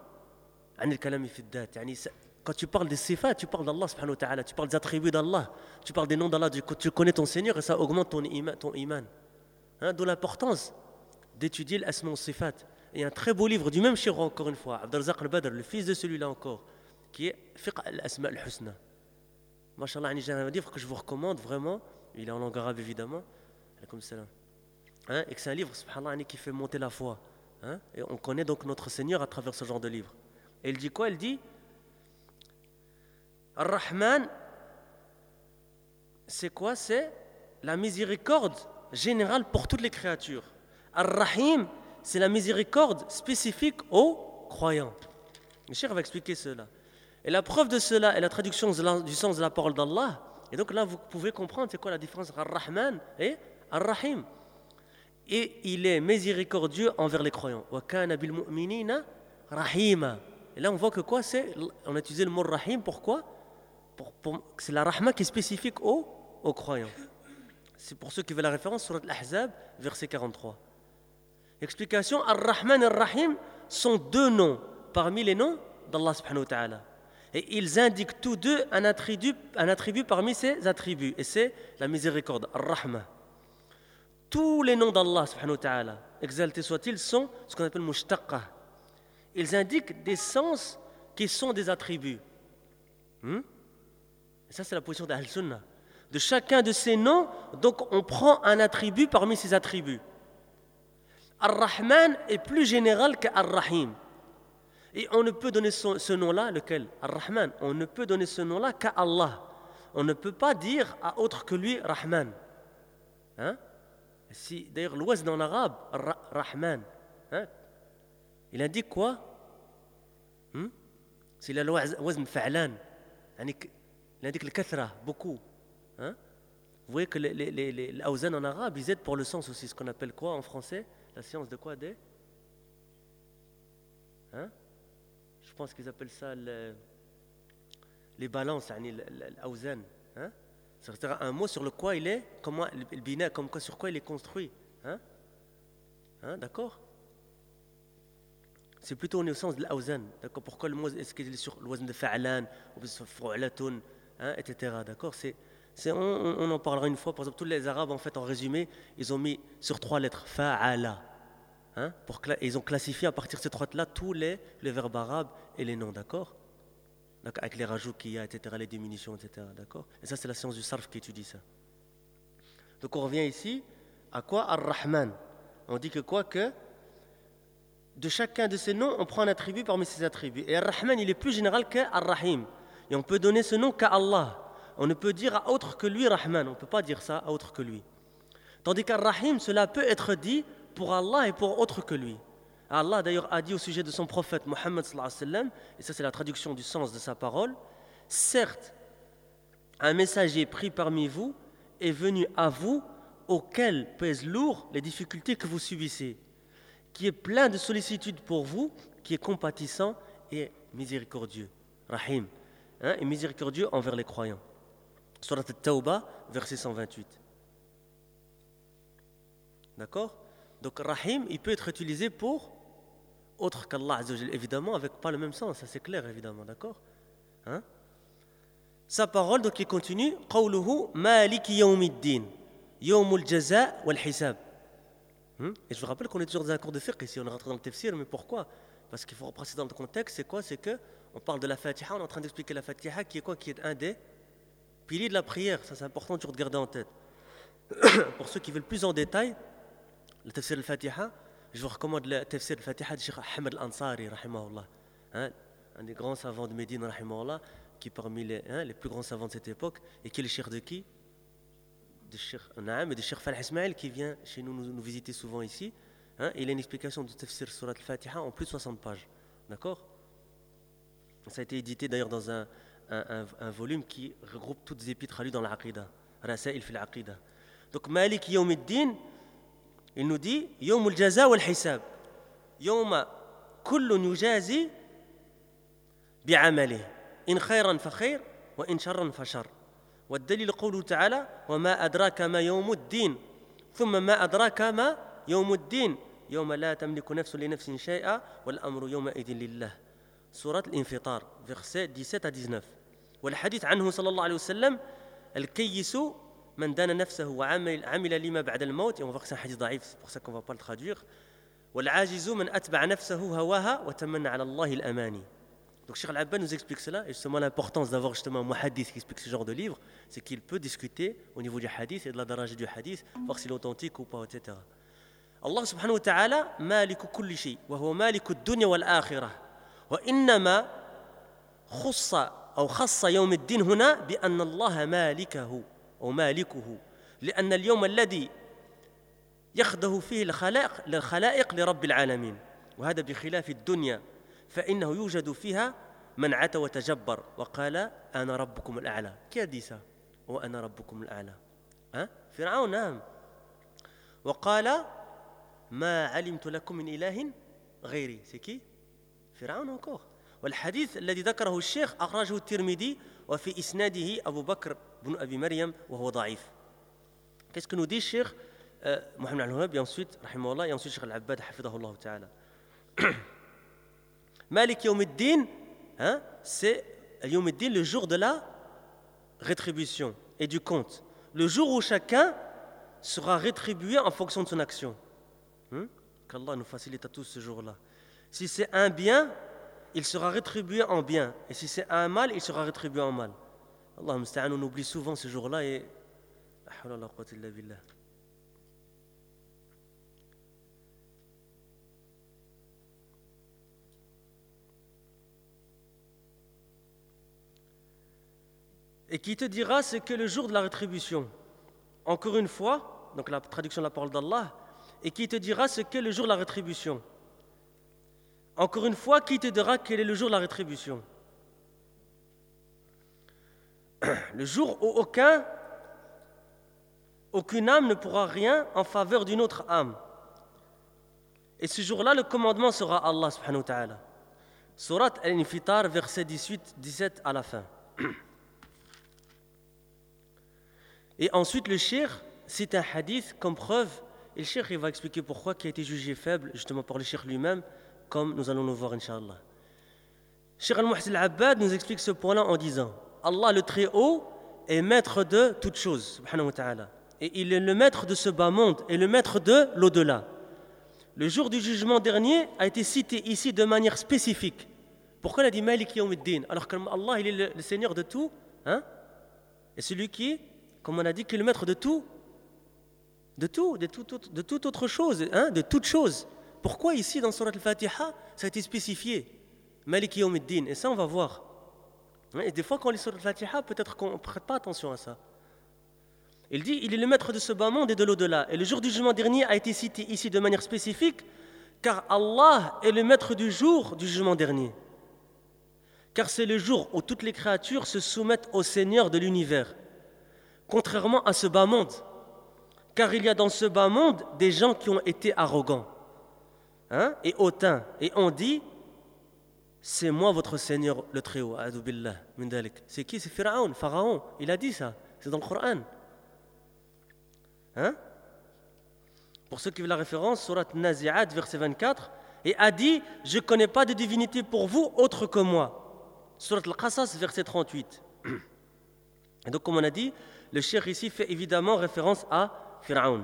عن الكلام في الذات. يعني quand tu parles des sifat, tu parles d'Allah subhanahu wa ta'ala, tu parles des attributs d'Allah, tu parles des noms d'Allah, tu connais ton Seigneur et ça augmente ton iman. Ton iman. Hein, d'où l'importance d'étudier l'Asma wa Sifat. Et un très beau livre du même cheikh encore une fois, Abdelrazak al-Badr, le fils de celui-là encore, qui est Fiqh al-Asma al-Husna. Mashallah, j'ai un livre que je vous recommande vraiment, il est en langue arabe évidemment, hein, et que c'est un livre, subhanallah, qui fait monter la foi. Hein, et on connaît donc notre Seigneur à travers ce genre de livre. Et il dit quoi? Il dit Ar-Rahman, c'est quoi? C'est la miséricorde générale pour toutes les créatures. Ar-Rahim, c'est la miséricorde spécifique aux croyants. Le cheikh va expliquer cela. Et la preuve de cela est la traduction du sens de la parole d'Allah. Et donc là, vous pouvez comprendre c'est quoi la différence entre Ar-Rahman et Ar-Rahim. Et il est miséricordieux envers les croyants. Wa kana bil mu'minina rahima. Et là, on voit que quoi c'est? On a utilisé le mot Rahim. Pourquoi? pour, pour, C'est la Rahma qui est spécifique aux, aux croyants. C'est pour ceux qui veulent la référence, Surat Al-Ahzab, verset quarante-trois. Explication, Ar-Rahman et Ar-Rahim sont deux noms parmi les noms d'Allah subhanahu wa ta'ala. Et ils indiquent tous deux un attribut, un attribut parmi ces attributs. Et c'est la miséricorde, Ar-Rahma. Tous les noms d'Allah subhanahu wa ta'ala, exaltés soient-ils, sont ce qu'on appelle mushtaqqa. Ils indiquent des sens qui sont des attributs. Hmm? Et ça, c'est la position d'Ahl-Sunnah. De chacun de ces noms, donc on prend un attribut parmi ces attributs. Ar-Rahman est plus général qu'Ar-Rahim. Et on ne peut donner ce, ce nom-là, lequel? Ar-Rahman. On ne peut donner ce nom-là qu'à Allah. On ne peut pas dire à autre que lui Rahman. Hein? Si, d'ailleurs, l'ouazn en arabe, Rahman, hein? Il indique quoi? Hmm? C'est la l'ouazn fa'lan. Il indique le kathra, beaucoup. Hein? Vous voyez que les, les, les, les l'awzan en arabe, ils aident pour le sens aussi, ce qu'on appelle quoi en français? La science de quoi? Des hein? Je pense qu'ils appellent ça le, les balances, l'awzan. Hein? C'est-à-dire un mot sur le quoi il est, comment, le bina, comme quoi, sur quoi il est construit. Hein? Hein? D'accord? c'est plutôt au sens de l'awzan. D'accord? Pourquoi le mot est-ce qu'il est sur le wazn de fa'lan ou sur fu'latun, hein, et cetera. D'accord? C'est, c'est, on, on en parlera une fois. Par exemple, tous les Arabes, en fait, en résumé, ils ont mis sur trois lettres fa'ala. Hein, pour cla- ils ont classifié à partir de ces trois lettres-là tous les, les verbes arabes et les noms. D'accord? D'accord? Avec les rajouts qu'il y a, et cetera, les diminutions, et cetera. D'accord? Et ça, c'est la science du sarf qui étudie ça. Donc, on revient ici à quoi? Ar-Rahman. On dit que quoi que de chacun de ces noms, on prend un attribut parmi ces attributs. Et Ar-Rahman, il est plus général qu'Ar-Rahim. Et on peut donner ce nom qu'à Allah. On ne peut dire à autre que lui Rahman. On ne peut pas dire ça à autre que lui. Tandis qu'Ar-Rahim, cela peut être dit pour Allah et pour autre que lui. Allah d'ailleurs a dit au sujet de son prophète Mohammed sallallahu alayhi wa sallam, et ça c'est la traduction du sens de sa parole, certes, un messager pris parmi vous est venu à vous auquel pèsent lourd les difficultés que vous subissez, qui est plein de sollicitude pour vous, qui est compatissant et miséricordieux. Rahim, hein, et miséricordieux envers les croyants. Surat At-Tawbah, verset cent vingt-huit. D'accord? Donc Rahim, il peut être utilisé pour autre qu'Allah Azza wa Jal, évidemment, avec pas le même sens, ça c'est clair, évidemment, d'accord? Hein? Sa parole, donc il continue, Qawluhu Maliki yawmiddin, yawmul jaza wal hisab. Et je vous rappelle qu'on est toujours dans un cours de fiqh ici, on est rentré dans le tafsir, mais pourquoi? Parce qu'il faut repasser dans le contexte, c'est quoi? C'est que on parle de la Fatiha, on est en train d'expliquer la Fatiha, qui est quoi? Qui est un des piliers de la prière, ça c'est important toujours de garder en tête. Pour ceux qui veulent plus en détail, le tafsir al-Fatiha, je vous recommande le tafsir al-Fatiha de Cheikh Ahmed al-Ansari, rahimahullah, hein, un des grands savants de Médine, rahimahullah, qui est parmi les, hein, les plus grands savants de cette époque, et qui est le cheikh de qui? De Cheikh Naam et de Cheikh Falh Ismail, qui vient chez nous nous, nous visiter souvent ici. Hein, il a une explication du tafsir surat al-Fatiha en plus de soixante pages. D'accord? Ça a été édité d'ailleurs dans un, un, un, un volume qui regroupe toutes les épîtres lues dans l'Aqida. Rasail fil Aqida. Donc, Malik Yawmiddin, il nous dit Yawmul Jaza wal Hisab. Yawma kullun yujazi bi'amalihi. In khayran fa khayr wa in sharran fa shar. والدليل قوله تعالى وما أدراك ما يوم الدين ثم ما أدراك ما يوم الدين يوم لا تملك نفس لنفس شيئا والأمر يومئذ لله سورة الانفطار versets dix-sept à dix-neuf والحديث عنه صلى الله عليه وسلم الكيس من دان نفسه وعمل عمل لما بعد الموت et on voit que c'est un hadith ضعيف c'est pour ça qu'on va pas le traduire والعاجز من أتبع نفسه هواها وتمنى على الله الأماني. Donc Cheikh Al-Abba nous explique cela, et justement l'importance d'avoir justement un muhaddith qui explique ce genre de livre, c'est qu'il peut discuter au niveau du hadith et de la daraja du hadith, voir s'il est authentique ou pas, et cetera. Allah subhanahu wa ta'ala, maliku kulli shay, wa huwa maliku ad-dunya wal akhirah, wa innama khussa أو خص يوم الدين هنا بأن الله مالكه أو مالكه لأن اليوم الذي يخضع فيه الخلائق للخلائق لرب العالمين وهذا بخلاف الدنيا فإنه يوجد فيها من عتى وتجبر وقال أنا ربكم الأعلى. Qui a dit ça? وأنا ربكم الأعلى. hein? فرعون نعم. وقال ما علمت لكم من إله غيري. C'est qui? فرعون encore. والحديث الذي ذكره الشيخ أخرجه الترمذي وفي إسناده أبو بكر بن أبي مريم وهو ضعيف. Qu'est-ce que nous dit Cheikh euh, Mohamed Al-Wahhab et ensuite rahimahullah et ensuite Cheikh Al-Abbad hafidahullah ta'ala. Malik Yawmiddin, hein, c'est Yawmiddin, le jour de la rétribution et du compte. Le jour où chacun sera rétribué en fonction de son action. Hein? Qu'Allah nous facilite à tous ce jour-là. Si c'est un bien, il sera rétribué en bien. Et si c'est un mal, il sera rétribué en mal. Allah musta'an, on oublie souvent ce jour-là et... La hawla wa la quwwata illa billah. Et qui te dira c'est que le jour de la rétribution. Encore une fois, donc la traduction de la parole d'Allah, et qui te dira ce qu'est le jour de la rétribution. Encore une fois, qui te dira quel est le jour de la rétribution? Le jour où aucun, aucune âme ne pourra rien en faveur d'une autre âme. Et ce jour-là, le commandement sera Allah subhanahu wa ta'ala. Surat Al-Infitar, verset dix-huit dix-sept à la fin. Et ensuite, le cheikh cite un hadith comme preuve, et le cheikh il va expliquer pourquoi, qui a été jugé faible, justement par le cheikh lui-même, comme nous allons le voir, Inch'Allah. Cheikh Al-Muhsin Al-Abbad nous explique ce point-là en disant Allah le Très-Haut est maître de toutes choses, subhanahu wa ta'ala. Et il est le maître de ce bas monde et le maître de l'au-delà. Le jour du jugement dernier a été cité ici de manière spécifique. Pourquoi il a dit Malik Yawmiddin alors qu'Allah il est le, le Seigneur de tout, hein? Et celui qui est, comme on a dit, qui est le maître de tout, de tout, de, tout, de toute autre chose, hein? De toute chose. Pourquoi ici dans Surat Al-Fatiha ça a été spécifié Malik Yawmiddin? Et ça on va voir. Et des fois quand on lit Surat Al-Fatiha, peut-être qu'on ne prête pas attention à ça. Il dit, il est le maître de ce bas monde et de l'au-delà. Et le jour du jugement dernier a été cité ici de manière spécifique, car Allah est le maître du jour du jugement dernier. Car c'est le jour où toutes les créatures se soumettent au Seigneur de l'univers, contrairement à ce bas monde. Car il y a dans ce bas monde des gens qui ont été arrogants, hein, et hautains, et ont dit, c'est moi votre Seigneur le Très-Haut. A'udhu billah min dalik. C'est qui? C'est Pharaon, Pharaon. Il a dit ça, c'est dans le Coran. Hein? Pour ceux qui veulent la référence, Surat Nazi'at, verset vingt-quatre, et a dit, je ne connais pas de divinité pour vous autre que moi. Surat Al-Qasas, verset trente-huit. Et donc, comme on a dit, le cheikh ici fait évidemment référence à Pharaon.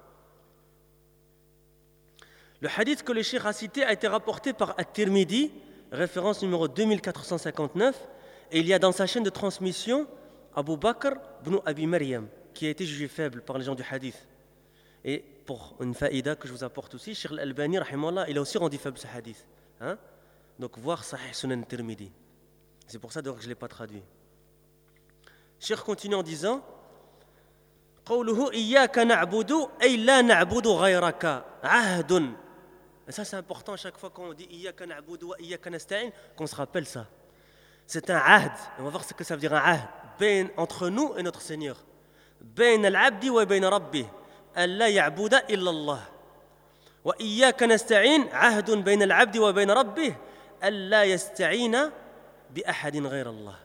Le hadith que le cheikh a cité a été rapporté par At-Tirmidhi, référence numéro deux mille quatre cent cinquante-neuf, et il y a dans sa chaîne de transmission Abu Bakr ibn Abi Maryam, qui a été jugé faible par les gens du hadith. Et pour une faïda que je vous apporte aussi, Cheikh Al-Albani, rahimahullah, il a aussi rendu faible ce hadith. Hein? Donc, voir Sahih Sunan Tirmidhi. C'est pour ça donc, que je ne l'ai pas traduit. Cheikh continue en disant قوله إياك نعبد أي لا نعبد غيرك عهد. Et ça, c'est important chaque fois qu'on dit إياك نعبد وإياك نستعين, qu'on se rappelle ça. C'est un ahd. On va voir ce que ça veut dire un ahd. Ben, entre nous et notre Seigneur. بين العبد وبين ربه ألا يعبد إلا الله وإياك نستعين عهد بين العبد وبين ربه ألا يستعين بأحد غير الله.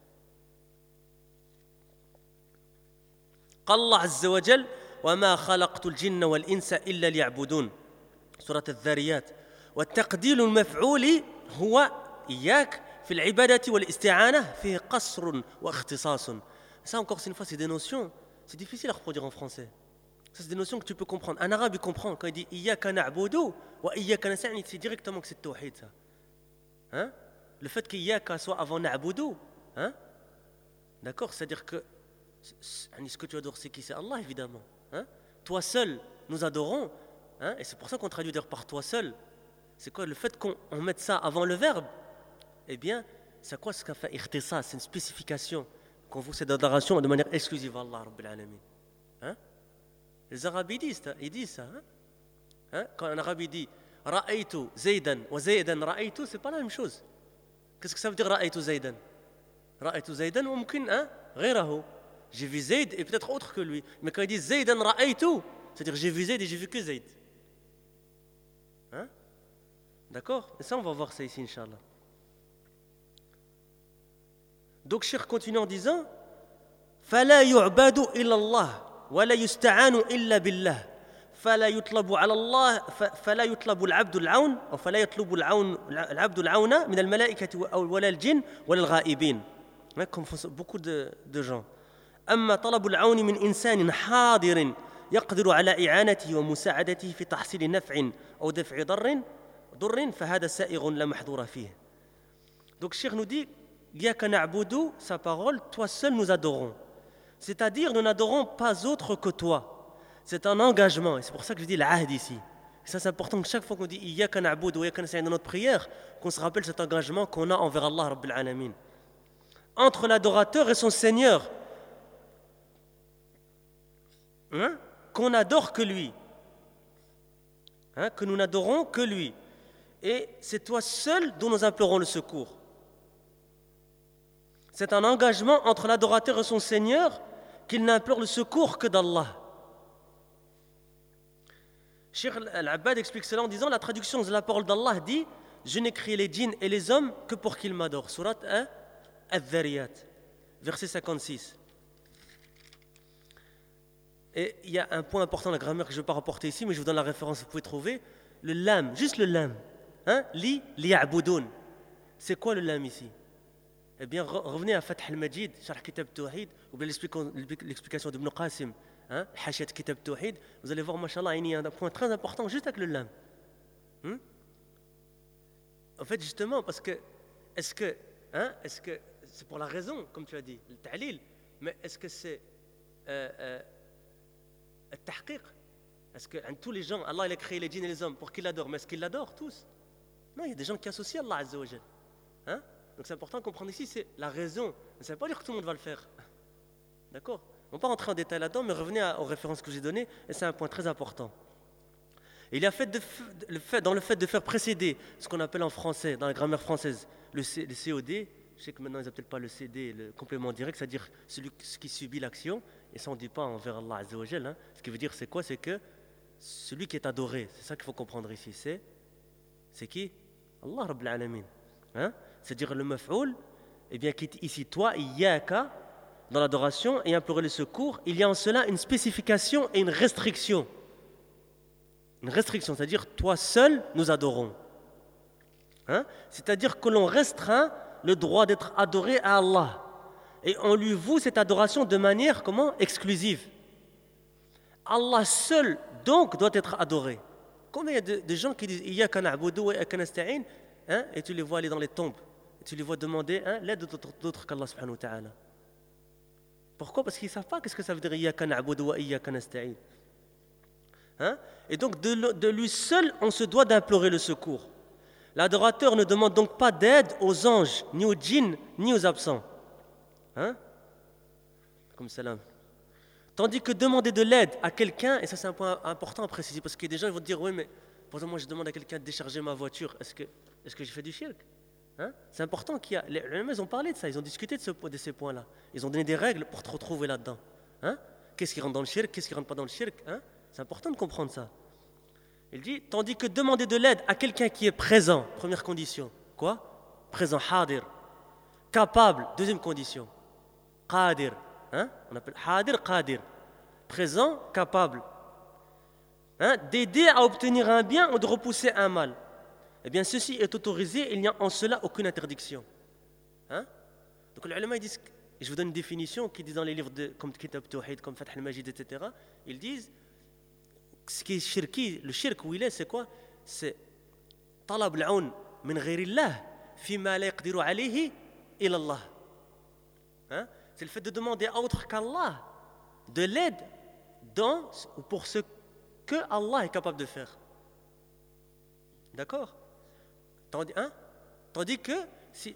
قال الله عز وجل وما خلقت الجن والإنس إلا ليعبدون سورة الذاريات. والتقدير المفعول هو إياك في العبادة والاستعانة فيه قصر واختصاص. Ça encore c'est une fois c'est des notions, c'est difficile à reproduire en français. Ça c'est des notions que tu peux comprendre. Un arabe il comprend quand il dit iyyaka na'budu wa iyyaka nasta'in, c'est directement que c'est tawhid ça. Hein? Le fait qu'iyyaka soit avant na'budu, hein? D'accord, c'est-à-dire que ce que tu adores c'est qui? C'est Allah évidemment. Hein? Toi seul nous adorons, hein? Et c'est pour ça qu'on traduit par toi seul. C'est quoi le fait qu'on on mette ça avant le verbe? Eh bien, c'est quoi ce qu'a fait ikhtisas, c'est une spécification. Qu'on vous cette adoration de manière exclusive à Allah Rabbil Alamin. Hein? Les Arabes ils disent, ils disent ça. Hein? Hein? Quand un Arabe dit Ra'aytu Zaydan wa Zaydan Ra'aytu, c'est pas la même chose. Qu'est-ce que ça veut dire Ra'aytu Zaydan? Ra'aytu Zaydan ou mumkin, hein? Ghayrahu. J'ai vu Zayd et peut-être autre que lui. Mais quand il dit Zaydan Ra'aytu, c'est-à-dire j'ai vu Zayd et j'ai vu que Zayd. Hein? D'accord? Et ça on va voir ça ici, Inch'Allah. Donc, Cheikh continue en disant فلا يعبد إلا الله ولا يستعان إلا بالله فلا يطلب على الله فلا يطلب العبد العون أو فلا يطلب العون العبد العون من الملائكة ولا الجن ولا الغائبين. Comme beaucoup de, de gens. أما طلب العون من إنسان حاضر يقدر على إعانته ومساعدته في تحصيل نفع أو دفع ضر ضر فهذا سائغ لا محظور فيه. Donc, Cheikh nous dit Iyyaka na'budu, sa parole, toi seul nous adorons. C'est-à-dire, nous n'adorons pas autre que toi. C'est un engagement, et c'est pour ça que je dis l'ahd ici. Et ça, c'est important que chaque fois qu'on dit Iyyaka na'budu, Iyyaka nasta'in dans notre prière, qu'on se rappelle cet engagement qu'on a envers Allah Rabbil Alamin. Entre l'adorateur et son Seigneur, hein? Qu'on n'adore que lui, hein? Que nous n'adorons que lui. Et c'est toi seul dont nous implorons le secours. C'est un engagement entre l'adorateur et son Seigneur qu'il n'implore le secours que d'Allah. Cheikh Al-Abbad explique cela en disant la traduction de la parole d'Allah dit « Je n'ai créé les djinns et les hommes que pour qu'ils m'adorent » Surat un, Al-Dhariyat, verset cinquante-six. Et il y a un point important de la grammaire que je ne vais pas rapporter ici, mais je vous donne la référence, vous pouvez trouver. Le lam, juste le lam. hein, li liya'budun. C'est quoi le lam ici? Eh bien, revenez à Fath al-Majid, Sharh Kitab Tawhid, ou bien l'explication d'Ibn Qasim, hein, Hashiyat Kitab Tawhid. Vous allez voir, machallah, il y a un point très important juste avec le lam. Hmm? En fait, justement, parce que, est-ce que, hein, est-ce que c'est pour la raison, comme tu as dit, le ta'lil, mais est-ce que c'est euh, euh, le tahqiq? Est-ce que hein, tous les gens, Allah il a créé les djinns et les hommes pour qu'ils l'adorent, mais est-ce qu'ils l'adorent tous? Non, il y a des gens qui associent Allah Azza wa Jal. Hein? Donc c'est important de comprendre ici, c'est la raison. Ça ne veut pas dire que tout le monde va le faire. D'accord? On ne va pas rentrer en détail là-dedans, mais revenez à, aux références que j'ai données, et c'est un point très important. Et il y a fait de, le fait, dans le fait de faire précéder ce qu'on appelle en français, dans la grammaire française, le, C, le C O D. Je sais que maintenant ils n'appellent pas le C D, le complément direct, c'est-à-dire celui qui subit l'action, et ça on ne dit pas envers Allah Azza wa Jal. Hein. Ce qui veut dire c'est quoi? C'est que celui qui est adoré, c'est ça qu'il faut comprendre ici, c'est, c'est qui? Allah Rabbul Alamin. Hein? C'est-à-dire le maf'oul, eh bien, qui est ici, toi, iyyaka, dans l'adoration, et implorer le secours, il y a en cela une spécification et une restriction. Une restriction, c'est-à-dire, toi seul, nous adorons. Hein? C'est-à-dire que l'on restreint le droit d'être adoré à Allah. Et on lui voue cette adoration de manière, comment? Exclusive. Allah seul, donc, doit être adoré. Combien il y a de, de gens qui disent iyyaka na'budu wa iyyaka nasta'in, hein? Et tu les vois aller dans les tombes. Tu les vois demander hein, l'aide d'autres, d'autres qu'Allah subhanahu wa ta'ala. Pourquoi? Parce qu'ils ne savent pas qu'est-ce que ça veut dire iyyaka na'budu wa iyyaka nasta'in. Hein? Et donc de, de lui seul, on se doit d'implorer le secours. L'adorateur ne demande donc pas d'aide aux anges, ni aux djinns, ni aux absents. Hein? Comme salam. Tandis que demander de l'aide à quelqu'un, et ça c'est un point important à préciser, parce que des gens ils vont dire, oui mais, par exemple moi je demande à quelqu'un de décharger ma voiture, est-ce que, est-ce que j'ai fait du shirk? Hein? C'est important qu'il y a. Les ulama, ils ont parlé de ça, ils ont discuté de, ce, de ces points-là. Ils ont donné des règles pour te retrouver là-dedans. Hein? Qu'est-ce qui rentre dans le shirk, qu'est-ce qui rentre pas dans le shirk? Hein? C'est important de comprendre ça. Il dit, tandis que demander de l'aide à quelqu'un qui est présent, première condition. Quoi? Présent, hadir. Capable, deuxième condition. Qadir. Hein? On appelle hadir, qadir. Présent, capable. Hein? D'aider à obtenir un bien ou de repousser un mal. Eh bien, ceci est autorisé, il n'y a en cela aucune interdiction. Hein? Donc, les ulama, ils disent, et je vous donne une définition qui dit dans les livres de, comme Kitab Tawhid, comme Fath al-Majid, et cetera. Ils disent, ce qui est shirki, le shirk où il est, c'est quoi? C'est talab al-aun min ghayrillah fima la yaqdiru alayhi illa Allah. Hein? C'est le fait de demander à autre qu'Allah de l'aide dans ou pour ce que Allah est capable de faire. D'accord? Tandis, hein? Tandis que si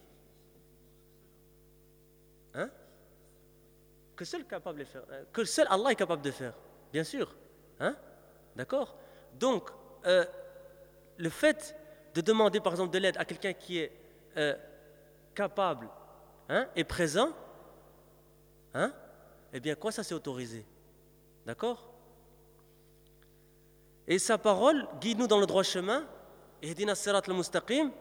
hein? que seul capable de faire, que seul Allah est capable de faire, bien sûr, hein? D'accord? Donc euh, le fait de demander par exemple de l'aide à quelqu'un qui est euh, capable, hein, et présent, hein? Eh bien quoi, ça c'est autorisé, d'accord? Et sa parole guide-nous dans le droit chemin. اهدنا الصراط المستقيم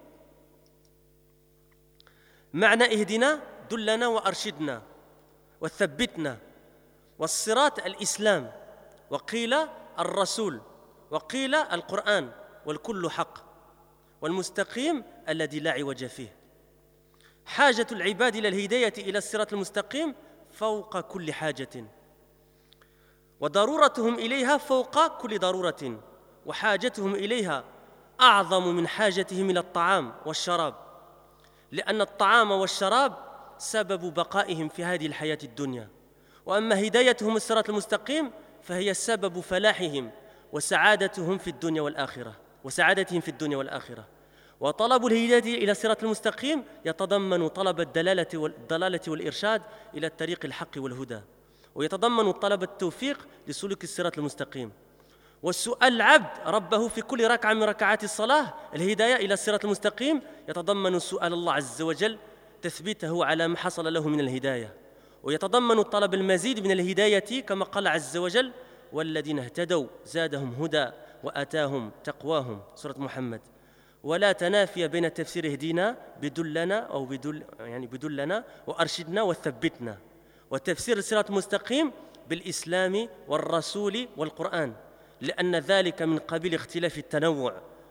معنى اهدنا دلنا وارشدنا وثبتنا والصراط الاسلام وقيل الرسول وقيل القرآن والكل حق والمستقيم الذي لا عوج فيه حاجة العباد إلى الهداية إلى الصراط المستقيم فوق كل حاجة وضرورتهم إليها فوق كل ضرورة وحاجتهم إليها أعظم من حاجتهم إلى الطعام والشراب لأن الطعام والشراب سبب بقائهم في هذه الحياة الدنيا وأما هدايتهم الصراط المستقيم فهي سبب فلاحهم وسعادتهم في الدنيا والآخرة وسعادتهم في الدنيا والآخرة وطلب الهداية إلى الصراط المستقيم يتضمن طلب الدلالة والضلالة والإرشاد إلى الطريق الحق والهدى ويتضمن طلب التوفيق لسلوك الصراط المستقيم والسؤال العبد ربه في كل ركعة من ركعات الصلاة الهداية إلى الصراط المستقيم يتضمن سؤال الله عز وجل تثبيته على ما حصل له من الهداية ويتضمن طلب المزيد من الهداية كما قال عز وجل والذين اهتدوا زادهم هدى وآتاهم تقواهم سورة محمد ولا تنافي بين تفسير اهدينا بدلنا أو بدل يعني بدلنا وأرشدنا وثبتنا وتفسير الصراط المستقيم بالإسلام والرسول والقرآن لأن ذلك من قبيل اختلاف التنوع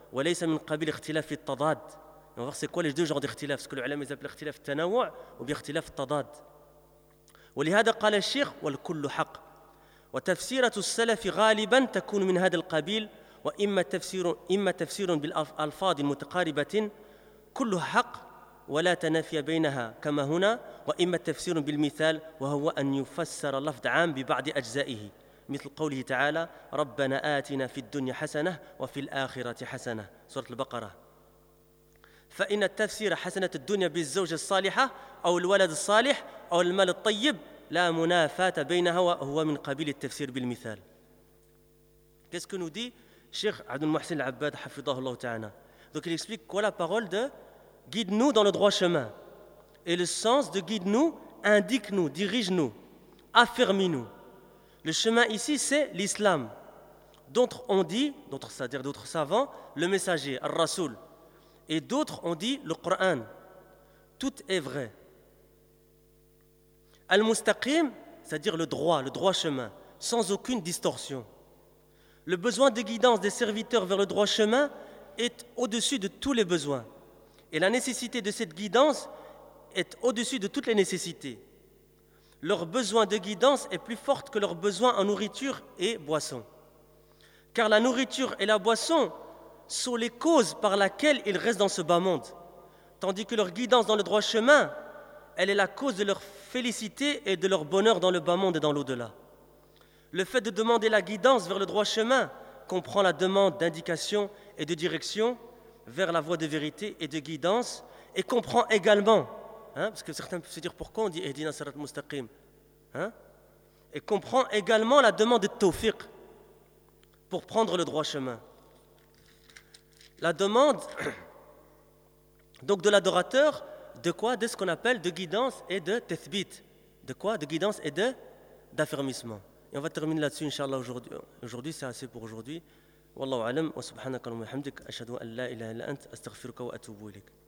وليس من قبيل اختلاف التضاد. On va voir c'est quoi les deux genres d'اختلاف, ce que les ulama appellent اختلاف التنوع ou bien اختلاف التضاد. ولهذا قال الشيخ والكل حق. وتفسيرة السلف غالبا تكون من هذا القبيل وإما تفسير إما تفسير بالألفاظ متقاربة كلها حق ولا تنافي بينها كما هنا وإما تفسير بالمثال وهو أن يفسر لفظ عام ببعض أجزائه مثل قوله تعالى ربنا آتنا في الدنيا حسنة وفي الآخرة حسنة سورة البقرة. فإن التفسير حسنة الدنيا بالزوجة الصالحة أو الولد الصالح أو المال الطيب لا منافاة بينها وهو من قبيل التفسير بالمثال. Qu'est-ce que nous dit Cheikh Abdul Muhsin Al-Abbad hafidahullah ta'ala? Donc il explique quoi la parole de guide-nous dans le droit chemin. Et le sens de guide-nous, indique-nous, dirige-nous, affermis-nous. Le chemin ici, c'est l'islam. D'autres ont dit, d'autres, c'est-à-dire d'autres savants, le messager, Ar-Rasoul. Et d'autres ont dit le Coran. Tout est vrai. Al-Mustaqim, c'est-à-dire le droit, le droit chemin, sans aucune distorsion. Le besoin de guidance des serviteurs vers le droit chemin est au-dessus de tous les besoins. Et la nécessité de cette guidance est au-dessus de toutes les nécessités. Leur besoin de guidance est plus fort que leur besoin en nourriture et boisson. Car la nourriture et la boisson sont les causes par lesquelles ils restent dans ce bas monde, tandis que leur guidance dans le droit chemin, elle est la cause de leur félicité et de leur bonheur dans le bas monde et dans l'au-delà. Le fait de demander la guidance vers le droit chemin comprend la demande d'indication et de direction vers la voie de vérité et de guidance et comprend également, hein, parce que certains peuvent se dire pourquoi on dit Ihdina Sirat Mustaqim, hein, et comprend également la demande de tawfiq pour prendre le droit chemin. La demande donc de l'adorateur de quoi? De ce qu'on appelle de guidance et de tathbit. De quoi? De guidance et de d'affermissement. Et on va terminer là-dessus, Inch'Allah, aujourd'hui. Aujourd'hui, c'est assez pour aujourd'hui. Wallahu alam, wa subhanaka wa bihamdik, ashhadu an la ilaha illa ant, astaghfiruka wa atubu ilayk.